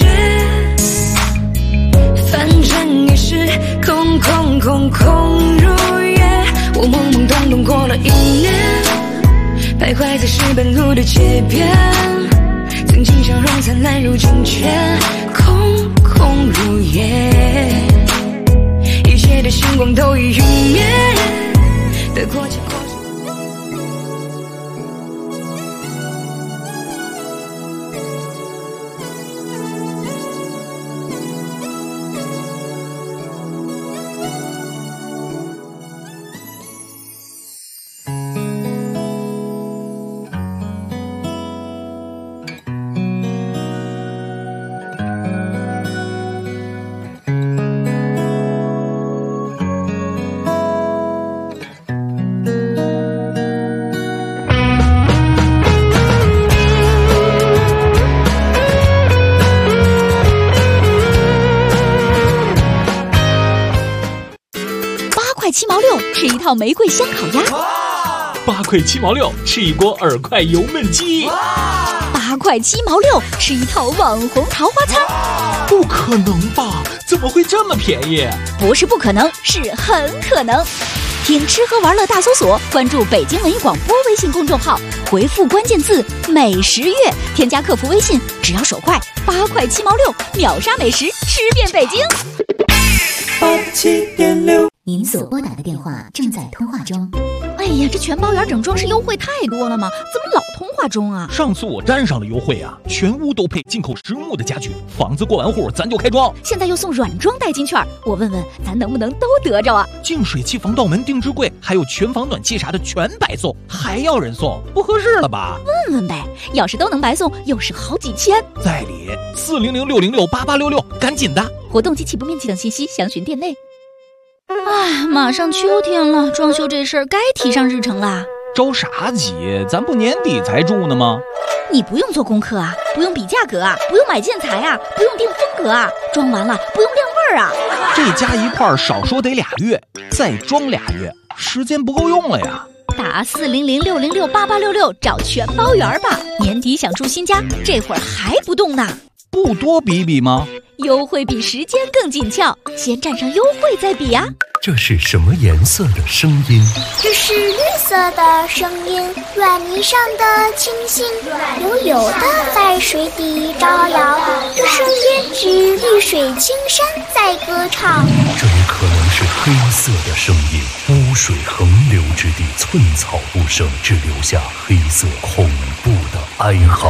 反正也是空空空空如也。我懵懵懂懂过了1年，徘徊在石板路的街边，曾经笑容灿烂，如今却空空如也。一切的星光都已陨灭，得过且过。 7毛6，吃一套玫瑰香烤鸭 ；8块7毛6，吃一锅耳快油焖鸡 ；8块7毛6，吃一套网红桃花餐。 不可能吧？怎么会这么便宜？ 不是不可能，是很可能。听吃喝玩乐大搜索，关注北京文艺广播微信公众号，回复关键字美食月，添加客服微信，只要手快，8块7毛6，秒杀美食，吃遍北京。 87.6，您所拨打的电话正在通话中。 哎呀，这全包园整装饰优惠太多了吗？怎么老通话中啊？ 上次我沾上了优惠啊，全屋都配进口实木的家具，房子过完户咱就开装。 现在又送软装代金券，我问问咱能不能都得着啊？ 净水器、防盗门、定制柜，还有全房暖气啥的全白送，还要人送，不合适了吧？ 问问呗，要是都能白送，又是好几千。 在理，400-606-8866，赶紧的！ 活动及起步面积等信息详询店内。哎，马上秋天了，装修这事儿该提上日程啦。 着啥急？咱不年底才住呢吗？ 你不用做功课啊，不用比价格啊，不用买建材啊，不用定风格啊，装完了不用晾味儿啊。 这加一块少说得2月，再装2月，时间不够用了呀。 打400-606-8866找全包园吧。年底想住新家，这会儿还不动呢？ 不多比比吗？ 优惠比时间更紧俏，先占上优惠再比呀。 这是什么颜色的声音？ 这是绿色的声音，软泥上的清新，悠悠的在水底招摇。这声音是绿水青山在歌唱。 这也可能是黑色的声音，污水横流之地，寸草不生，只留下黑色恐怖的哀嚎。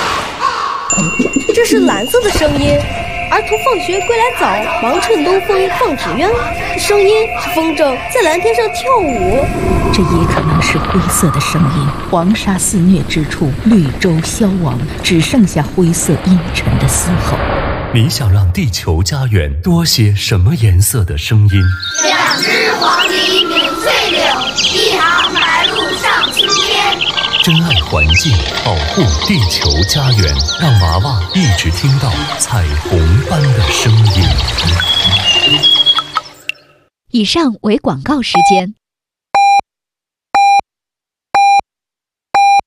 这是蓝色的声音，儿童放学归来早，忙趁东风放纸鸢。声音是风筝在蓝天上跳舞。 这也可能是灰色的声音，黄沙肆虐之处，绿洲消亡，只剩下灰色阴沉的嘶吼。 你想让地球家园多些什么颜色的声音 ？2只黄鹂鸣翠柳，1行白鹭上青天。 珍爱环境，保护地球家园，让娃娃一直听到彩虹般的声音。 以上为广告时间。